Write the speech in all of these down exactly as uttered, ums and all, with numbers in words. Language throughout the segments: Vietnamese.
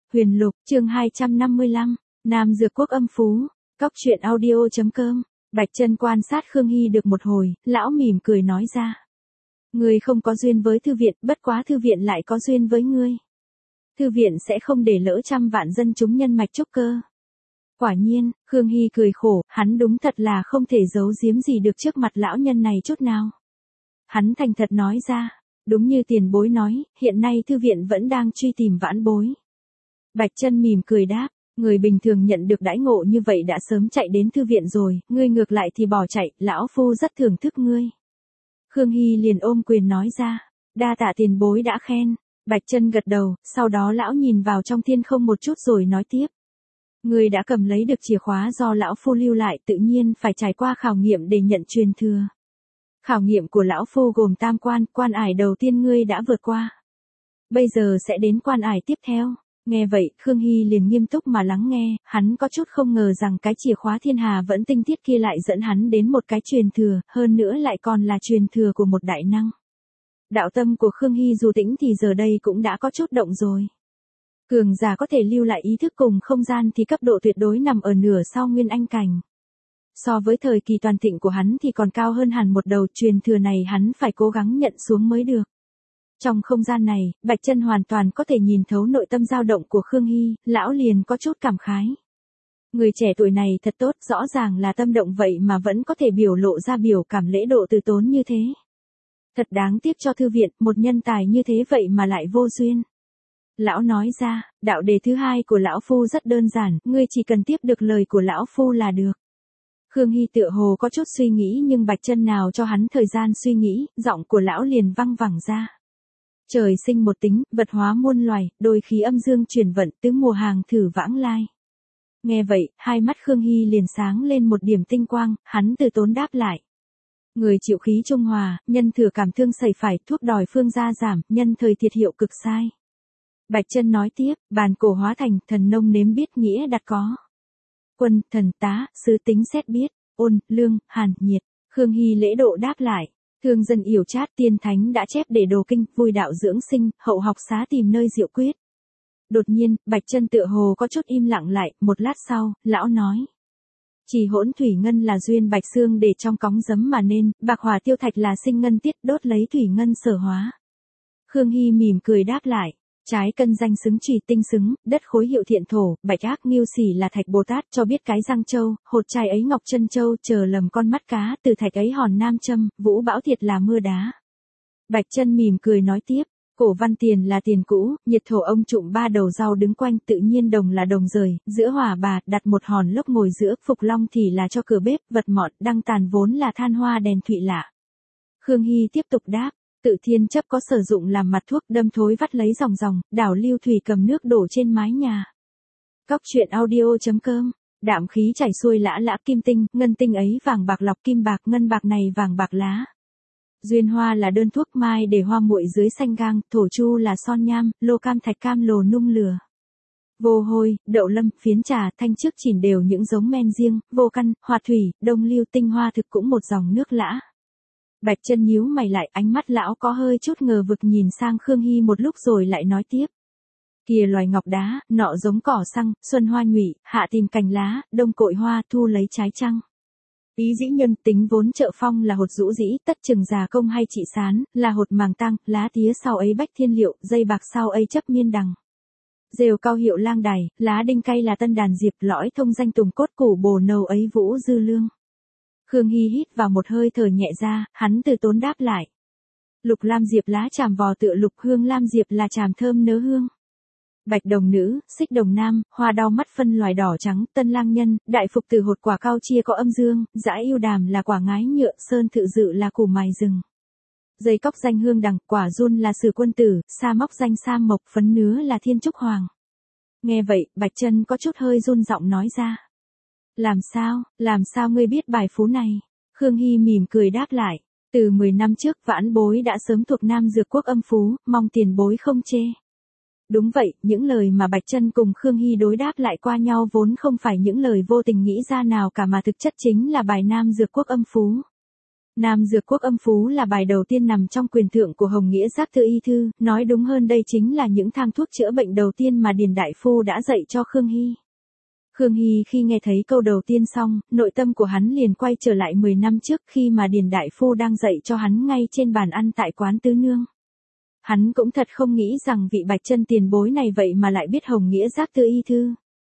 Huyền Lục, chương hai trăm năm mươi lăm, Nam Dược Quốc âm phú, cóc truyện audio chấm com. Bạch Chân quan sát Khương Hy được một hồi, lão mỉm cười nói ra. Ngươi không có duyên với thư viện, bất quá thư viện lại có duyên với ngươi. Thư viện sẽ không để lỡ trăm vạn dân chúng nhân mạch trúc cơ. Quả nhiên, Khương Hy cười khổ, hắn đúng thật là không thể giấu giếm gì được trước mặt lão nhân này chút nào. Hắn thành thật nói ra, đúng như tiền bối nói, hiện nay thư viện vẫn đang truy tìm vãn bối. Bạch Chân mỉm cười đáp, người bình thường nhận được đãi ngộ như vậy đã sớm chạy đến thư viện rồi, ngươi ngược lại thì bỏ chạy, lão phu rất thưởng thức ngươi. Khương Hy liền ôm quyền nói ra, đa tạ tiền bối đã khen. Bạch Chân gật đầu, sau đó lão nhìn vào trong thiên không một chút rồi nói tiếp. Ngươi đã cầm lấy được chìa khóa do lão phu lưu lại, tự nhiên phải trải qua khảo nghiệm để nhận truyền thừa. Khảo nghiệm của lão phu gồm tam quan, quan ải đầu tiên ngươi đã vượt qua. Bây giờ sẽ đến quan ải tiếp theo. Nghe vậy, Khương Hy liền nghiêm túc mà lắng nghe, hắn có chút không ngờ rằng cái chìa khóa thiên hà vẫn tinh tiết kia lại dẫn hắn đến một cái truyền thừa, hơn nữa lại còn là truyền thừa của một đại năng. Đạo tâm của Khương Hy dù tĩnh thì giờ đây cũng đã có chút động rồi. Cường giả có thể lưu lại ý thức cùng không gian thì cấp độ tuyệt đối nằm ở nửa sau nguyên anh cảnh. So với thời kỳ toàn thịnh của hắn thì còn cao hơn hẳn một đầu, truyền thừa này hắn phải cố gắng nhận xuống mới được. Trong không gian này, Bạch Chân hoàn toàn có thể nhìn thấu nội tâm dao động của Khương Hy, lão liền có chút cảm khái. Người trẻ tuổi này thật tốt, rõ ràng là tâm động vậy mà vẫn có thể biểu lộ ra biểu cảm lễ độ từ tốn như thế. Thật đáng tiếc cho thư viện, một nhân tài như thế vậy mà lại vô duyên. Lão nói ra, đạo đề thứ hai của lão phu rất đơn giản, ngươi chỉ cần tiếp được lời của lão phu là được. Khương Hy tựa hồ có chút suy nghĩ nhưng Bạch Chân nào cho hắn thời gian suy nghĩ, giọng của lão liền văng vẳng ra. Trời sinh một tính, vật hóa muôn loài, đôi khí âm dương chuyển vận, tứ mùa hàng thử vãng lai. Nghe vậy, hai mắt Khương Hy liền sáng lên một điểm tinh quang, hắn từ tốn đáp lại. Người chịu khí trung hòa, nhân thừa cảm thương sẩy phải, thuốc đòi phương gia giảm, nhân thời thiệt hiệu cực sai. Bạch Chân nói tiếp, bàn cổ hóa thành, thần nông nếm biết nghĩa đặt có. Quân, thần tá, sứ tính xét biết, ôn, lương, hàn, nhiệt. Khương Hy lễ độ đáp lại. Thương dân yểu chát, tiên thánh đã chép để đồ kinh, vui đạo dưỡng sinh, hậu học xá tìm nơi diệu quyết. Đột nhiên, Bạch Chân tựa hồ có chút im lặng lại, một lát sau, lão nói. Chỉ hỗn thủy ngân là duyên bạch xương để trong cóng giấm mà nên, bạc hỏa tiêu thạch là sinh ngân tiết, đốt lấy thủy ngân sở hóa. Khương Hy mỉm cười đáp lại. Trái cân danh xứng trì tinh xứng, đất khối hiệu thiện thổ, bạch ác nghiêu xỉ là thạch Bồ Tát, cho biết cái răng châu, hột trai ấy ngọc chân châu, chờ lầm con mắt cá, từ thạch ấy hòn nam châm, vũ bão thiệt là mưa đá. Bạch Chân mỉm cười nói tiếp, cổ văn tiền là tiền cũ, nhiệt thổ ông trụm ba đầu rau đứng quanh, tự nhiên đồng là đồng rời, giữa hỏa bà, đặt một hòn lốc ngồi giữa, phục long thì là cho cửa bếp, vật mọn, đăng tàn vốn là than hoa đèn thụy lạ. Khương Hy tiếp tục đáp. Tự thiên chấp có sử dụng làm mặt thuốc, đâm thối vắt lấy dòng dòng, đảo lưu thủy cầm nước đổ trên mái nhà. Cóc truyện audio chấm com. Đạm khí chảy xuôi lã lã kim tinh, ngân tinh ấy vàng bạc lọc kim bạc, ngân bạc này vàng bạc lá. Duyên hoa là đơn thuốc mai để hoa muội dưới xanh gang, thổ chu là son nham, lô cam thạch cam lồ nung lửa. Vô hôi, đậu lâm, phiến trà, thanh trước chỉn đều những giống men riêng, vô căn, hoa thủy, đông lưu tinh hoa thực cũng một dòng nước lã. Bạch Chân nhíu mày lại, ánh mắt lão có hơi chút ngờ vực nhìn sang Khương Hy một lúc rồi lại nói tiếp. Kìa loài ngọc đá, nọ giống cỏ xăng, xuân hoa nhụy, hạ tìm cành lá, đông cội hoa, thu lấy trái trăng. Ý dĩ nhân tính vốn trợ phong là hột rũ dĩ, tất chừng già công hay trị sán, là hột màng tăng, lá tía sau ấy bách thiên liệu, dây bạc sau ấy chấp miên đằng. Rêu cao hiệu lang đài, lá đinh cay là tân đàn diệp, lõi thông danh tùng cốt củ bồ nâu ấy vũ dư lương. Khương Hy hít vào một hơi thở nhẹ ra, hắn từ tốn đáp lại. Lục lam diệp lá tràm vò tựa lục, hương lam diệp là tràm thơm nớ hương. Bạch đồng nữ, xích đồng nam, hoa đau mắt phân loài đỏ trắng, tân lang nhân, đại phục từ hột quả cao chia có âm dương, dã yêu đàm là quả ngái nhựa, sơn thự dự là củ mài rừng. Dây cóc danh hương đằng, quả run là sử quân tử, sa móc danh sa mộc, phấn nứa là thiên trúc hoàng. Nghe vậy, Bạch Chân có chút hơi run giọng nói ra. Làm sao, làm sao ngươi biết bài phú này? Khương Hy mỉm cười đáp lại. Từ mười năm trước vãn bối đã sớm thuộc Nam Dược Quốc âm phú, mong tiền bối không chê. Đúng vậy, những lời mà Bạch Chân cùng Khương Hy đối đáp lại qua nhau vốn không phải những lời vô tình nghĩ ra nào cả mà thực chất chính là bài Nam Dược Quốc âm phú. Nam Dược Quốc Âm Phú là bài đầu tiên nằm trong quyền thượng của Hồng Nghĩa Giác Tư Y Thư, nói đúng hơn đây chính là những thang thuốc chữa bệnh đầu tiên mà Điền Đại Phu đã dạy cho Khương Hy. Khương Hy khi nghe thấy câu đầu tiên xong, nội tâm của hắn liền quay trở lại mười năm trước khi mà Điền Đại Phu đang dạy cho hắn ngay trên bàn ăn tại quán Tứ Nương. Hắn cũng thật không nghĩ rằng vị Bạch Chân tiền bối này vậy mà lại biết Hồng Nghĩa Giác Tư Y Thư.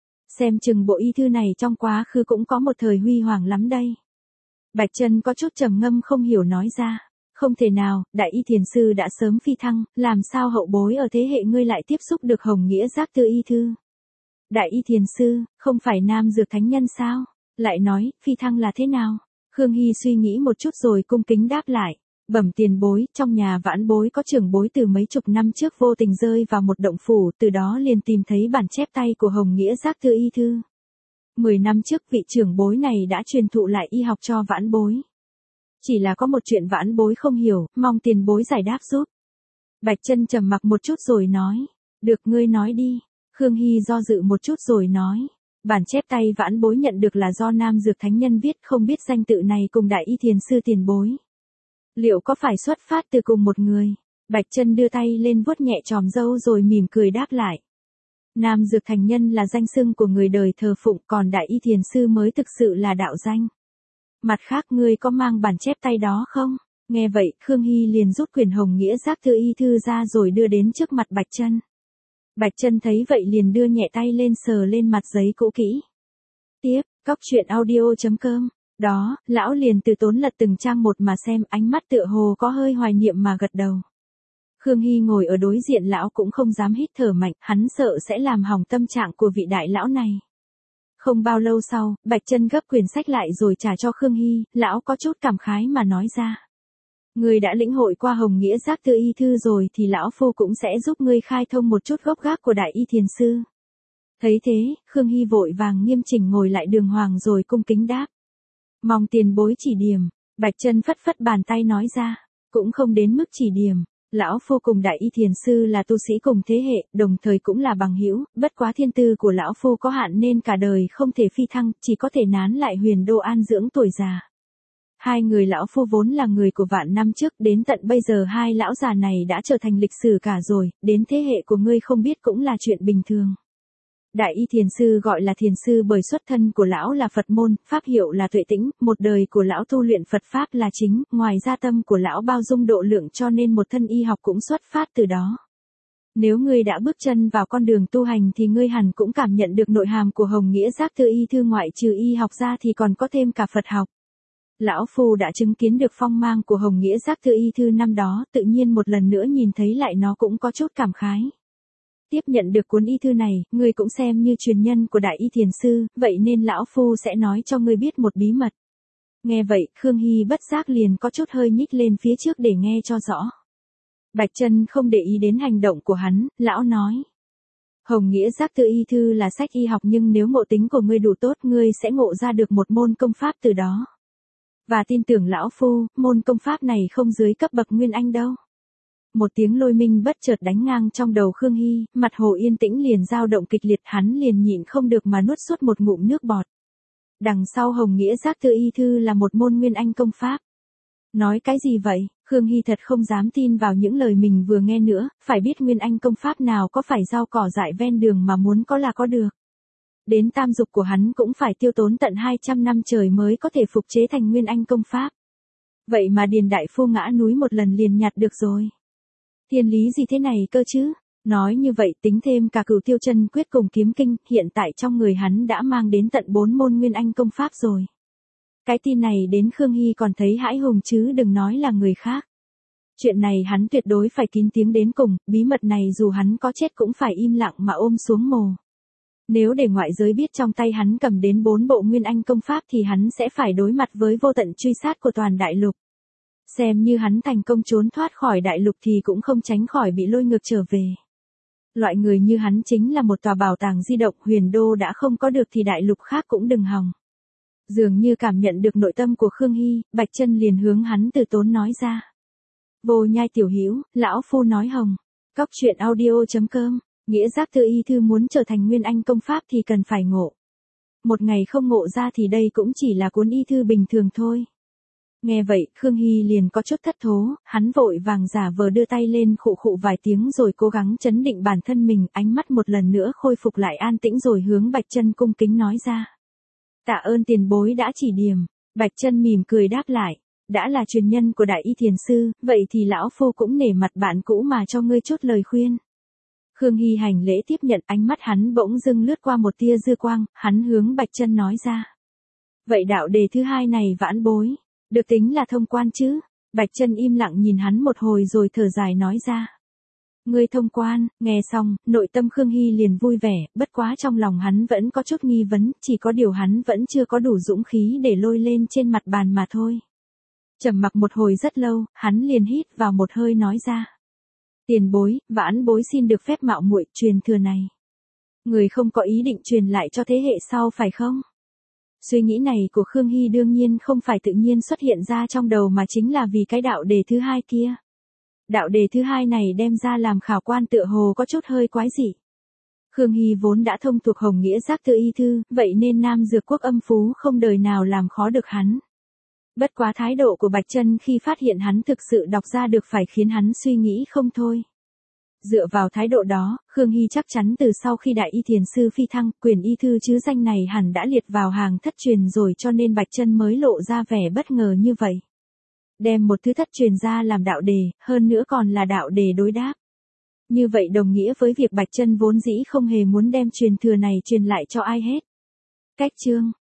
Xem chừng bộ y thư này trong quá khứ cũng có một thời huy hoàng lắm đây. Bạch Chân có chút trầm ngâm không hiểu nói ra, không thể nào, Đại Y Thiền Sư đã sớm phi thăng, làm sao hậu bối ở thế hệ ngươi lại tiếp xúc được Hồng Nghĩa Giác Tư Y Thư. Đại Y Thiền Sư, không phải Nam Dược Thánh Nhân sao? Lại nói, phi thăng là thế nào? Khương Hy suy nghĩ một chút rồi cung kính đáp lại. Bẩm tiền bối, trong nhà vãn bối có trưởng bối từ mấy chục năm trước vô tình rơi vào một động phủ, từ đó liền tìm thấy bản chép tay của Hồng Nghĩa Giác Tư Y Thư. Mười năm trước vị trưởng bối này đã truyền thụ lại y học cho vãn bối. Chỉ là có một chuyện vãn bối không hiểu, mong tiền bối giải đáp giúp. Bạch Chân trầm mặc một chút rồi nói, được ngươi nói đi. Khương Hy do dự một chút rồi nói, bản chép tay vãn bối nhận được là do Nam Dược Thánh Nhân viết, không biết danh tự này cùng Đại Y Thiền Sư tiền bối. Liệu có phải xuất phát từ cùng một người? Bạch Chân đưa tay lên vuốt nhẹ chòm râu rồi mỉm cười đáp lại. Nam Dược Thánh Nhân là danh xưng của người đời thờ phụng, còn Đại Y Thiền Sư mới thực sự là đạo danh. Mặt khác ngươi có mang bản chép tay đó không? Nghe vậy, Khương Hy liền rút quyển Hồng Nghĩa Giác Tư Y Thư ra rồi đưa đến trước mặt Bạch Chân. Bạch Chân thấy vậy liền đưa nhẹ tay lên sờ lên mặt giấy cũ kỹ. Tiếp, cóc truyện audio chấm com. Đó, lão liền từ tốn lật từng trang một mà xem, ánh mắt tựa hồ có hơi hoài niệm mà gật đầu. Khương Hy ngồi ở đối diện lão cũng không dám hít thở mạnh, hắn sợ sẽ làm hỏng tâm trạng của vị đại lão này. Không bao lâu sau, Bạch Chân gấp quyển sách lại rồi trả cho Khương Hy, lão có chút cảm khái mà nói ra. Ngươi đã lĩnh hội qua Hồng Nghĩa Giác Tư Y Thư rồi thì lão phu cũng sẽ giúp ngươi khai thông một chút gốc gác của Đại Y Thiền Sư. Thấy thế, Khương Hy vội vàng nghiêm chỉnh ngồi lại đường hoàng rồi cung kính đáp. Mong tiền bối chỉ điểm. Bạch Chân phất phất bàn tay nói ra, cũng không đến mức chỉ điểm. Lão phu cùng Đại Y Thiền Sư là tu sĩ cùng thế hệ, đồng thời cũng là bằng hữu, bất quá thiên tư của lão phu có hạn nên cả đời không thể phi thăng, chỉ có thể nán lại Huyền Đô an dưỡng tuổi già. Hai người lão phu vốn là người của vạn năm trước, đến tận bây giờ hai lão già này đã trở thành lịch sử cả rồi, đến thế hệ của ngươi không biết cũng là chuyện bình thường. Đại Y Thiền Sư gọi là thiền sư bởi xuất thân của lão là Phật môn, pháp hiệu là Tuệ Tĩnh, một đời của lão tu luyện Phật pháp là chính, ngoài ra tâm của lão bao dung độ lượng cho nên một thân y học cũng xuất phát từ đó. Nếu ngươi đã bước chân vào con đường tu hành thì ngươi hẳn cũng cảm nhận được nội hàm của Hồng Nghĩa Giác Tư Y Thư, ngoại trừ y học ra thì còn có thêm cả Phật học. Lão phu đã chứng kiến được phong mang của Hồng Nghĩa Giác Tư Y Thư năm đó, tự nhiên một lần nữa nhìn thấy lại nó cũng có chút cảm khái. Tiếp nhận được cuốn y thư này, ngươi cũng xem như truyền nhân của Đại Y Thiền Sư, vậy nên lão phu sẽ nói cho ngươi biết một bí mật. Nghe vậy, Khương Hy bất giác liền có chút hơi nhích lên phía trước để nghe cho rõ. Bạch Chân không để ý đến hành động của hắn, lão nói. Hồng Nghĩa Giác Tư Y Thư là sách y học nhưng nếu ngộ tính của ngươi đủ tốt ngươi sẽ ngộ ra được một môn công pháp từ đó. Và tin tưởng lão phu, môn công pháp này không dưới cấp bậc Nguyên Anh đâu. Một tiếng lôi minh bất chợt đánh ngang trong đầu Khương Hy, mặt hồ yên tĩnh liền dao động kịch liệt, hắn liền nhịn không được mà nuốt suốt một ngụm nước bọt. Đằng sau Hồng Nghĩa Giác Tư Y Thư là một môn Nguyên Anh công pháp. Nói cái gì vậy? Khương Hy thật không dám tin vào những lời mình vừa nghe nữa, phải biết Nguyên Anh công pháp nào có phải rau cỏ dại ven đường mà muốn có là có được. Đến tam dục của hắn cũng phải tiêu tốn tận hai trăm năm trời mới có thể phục chế thành Nguyên Anh công pháp. Vậy mà Điền Đại Phu ngã núi một lần liền nhặt được rồi. Thiên lý gì thế này cơ chứ? Nói như vậy tính thêm cả Cửu Tiêu Chân Quyết cùng Kiếm Kinh, hiện tại trong người hắn đã mang đến tận bốn môn Nguyên Anh công pháp rồi. Cái tin này đến Khương Hy còn thấy hãi hùng chứ đừng nói là người khác. Chuyện này hắn tuyệt đối phải kín tiếng đến cùng, bí mật này dù hắn có chết cũng phải im lặng mà ôm xuống mồ. Nếu để ngoại giới biết trong tay hắn cầm đến bốn bộ Nguyên Anh công pháp thì hắn sẽ phải đối mặt với vô tận truy sát của toàn đại lục. Xem như hắn thành công trốn thoát khỏi đại lục thì cũng không tránh khỏi bị lôi ngược trở về. Loại người như hắn chính là một tòa bảo tàng di động, Huyền Đô đã không có được thì đại lục khác cũng đừng hòng. Dường như cảm nhận được nội tâm của Khương Hy, Bạch Chân liền hướng hắn từ tốn nói ra. Vô Nhai tiểu hữu, lão phu nói hồng. Cóc truyện audio chấm com, Nghĩa Giác Tư Y Thư muốn trở thành Nguyên Anh công pháp thì cần phải ngộ. Một ngày không ngộ ra thì đây cũng chỉ là cuốn y thư bình thường thôi. Nghe vậy, Khương Hy liền có chút thất thố, hắn vội vàng giả vờ đưa tay lên khụ khụ vài tiếng rồi cố gắng chấn định bản thân mình, ánh mắt một lần nữa khôi phục lại an tĩnh rồi hướng Bạch Chân cung kính nói ra. Tạ ơn tiền bối đã chỉ điểm. Bạch Chân mỉm cười đáp lại, đã là truyền nhân của Đại Y Thiền Sư, vậy thì lão phu cũng nể mặt bạn cũ mà cho ngươi chút lời khuyên. Khương Hy hành lễ tiếp nhận, ánh mắt hắn bỗng dưng lướt qua một tia dư quang, hắn hướng Bạch Chân nói ra. Vậy đạo đề thứ hai này vãn bối, được tính là thông quan chứ? Bạch Chân im lặng nhìn hắn một hồi rồi thở dài nói ra. Ngươi thông quan, nghe xong, nội tâm Khương Hy liền vui vẻ, bất quá trong lòng hắn vẫn có chút nghi vấn, chỉ có điều hắn vẫn chưa có đủ dũng khí để lôi lên trên mặt bàn mà thôi. Trầm mặc một hồi rất lâu, hắn liền hít vào một hơi nói ra. Tiền bối, vãn bối xin được phép mạo muội truyền thừa này. Người không có ý định truyền lại cho thế hệ sau phải không? Suy nghĩ này của Khương Hy đương nhiên không phải tự nhiên xuất hiện ra trong đầu mà chính là vì cái đạo đề thứ hai kia. Đạo đề thứ hai này đem ra làm khảo quan tựa hồ có chút hơi quái dị. Khương Hy vốn đã thông thuộc Hồng Nghĩa Giác Tự Y Thư, vậy nên Nam Dược Quốc âm phú không đời nào làm khó được hắn. Bất quá thái độ của Bạch Chân khi phát hiện hắn thực sự đọc ra được phải khiến hắn suy nghĩ không thôi. Dựa vào thái độ đó, Khương Hy chắc chắn từ sau khi Đại Y Thiền Sư phi thăng, quyền y thư chứ danh này hẳn đã liệt vào hàng thất truyền rồi, cho nên Bạch Chân mới lộ ra vẻ bất ngờ như vậy. Đem một thứ thất truyền ra làm đạo đề, hơn nữa còn là đạo đề đối đáp. Như vậy đồng nghĩa với việc Bạch Chân vốn dĩ không hề muốn đem truyền thừa này truyền lại cho ai hết. Cách chương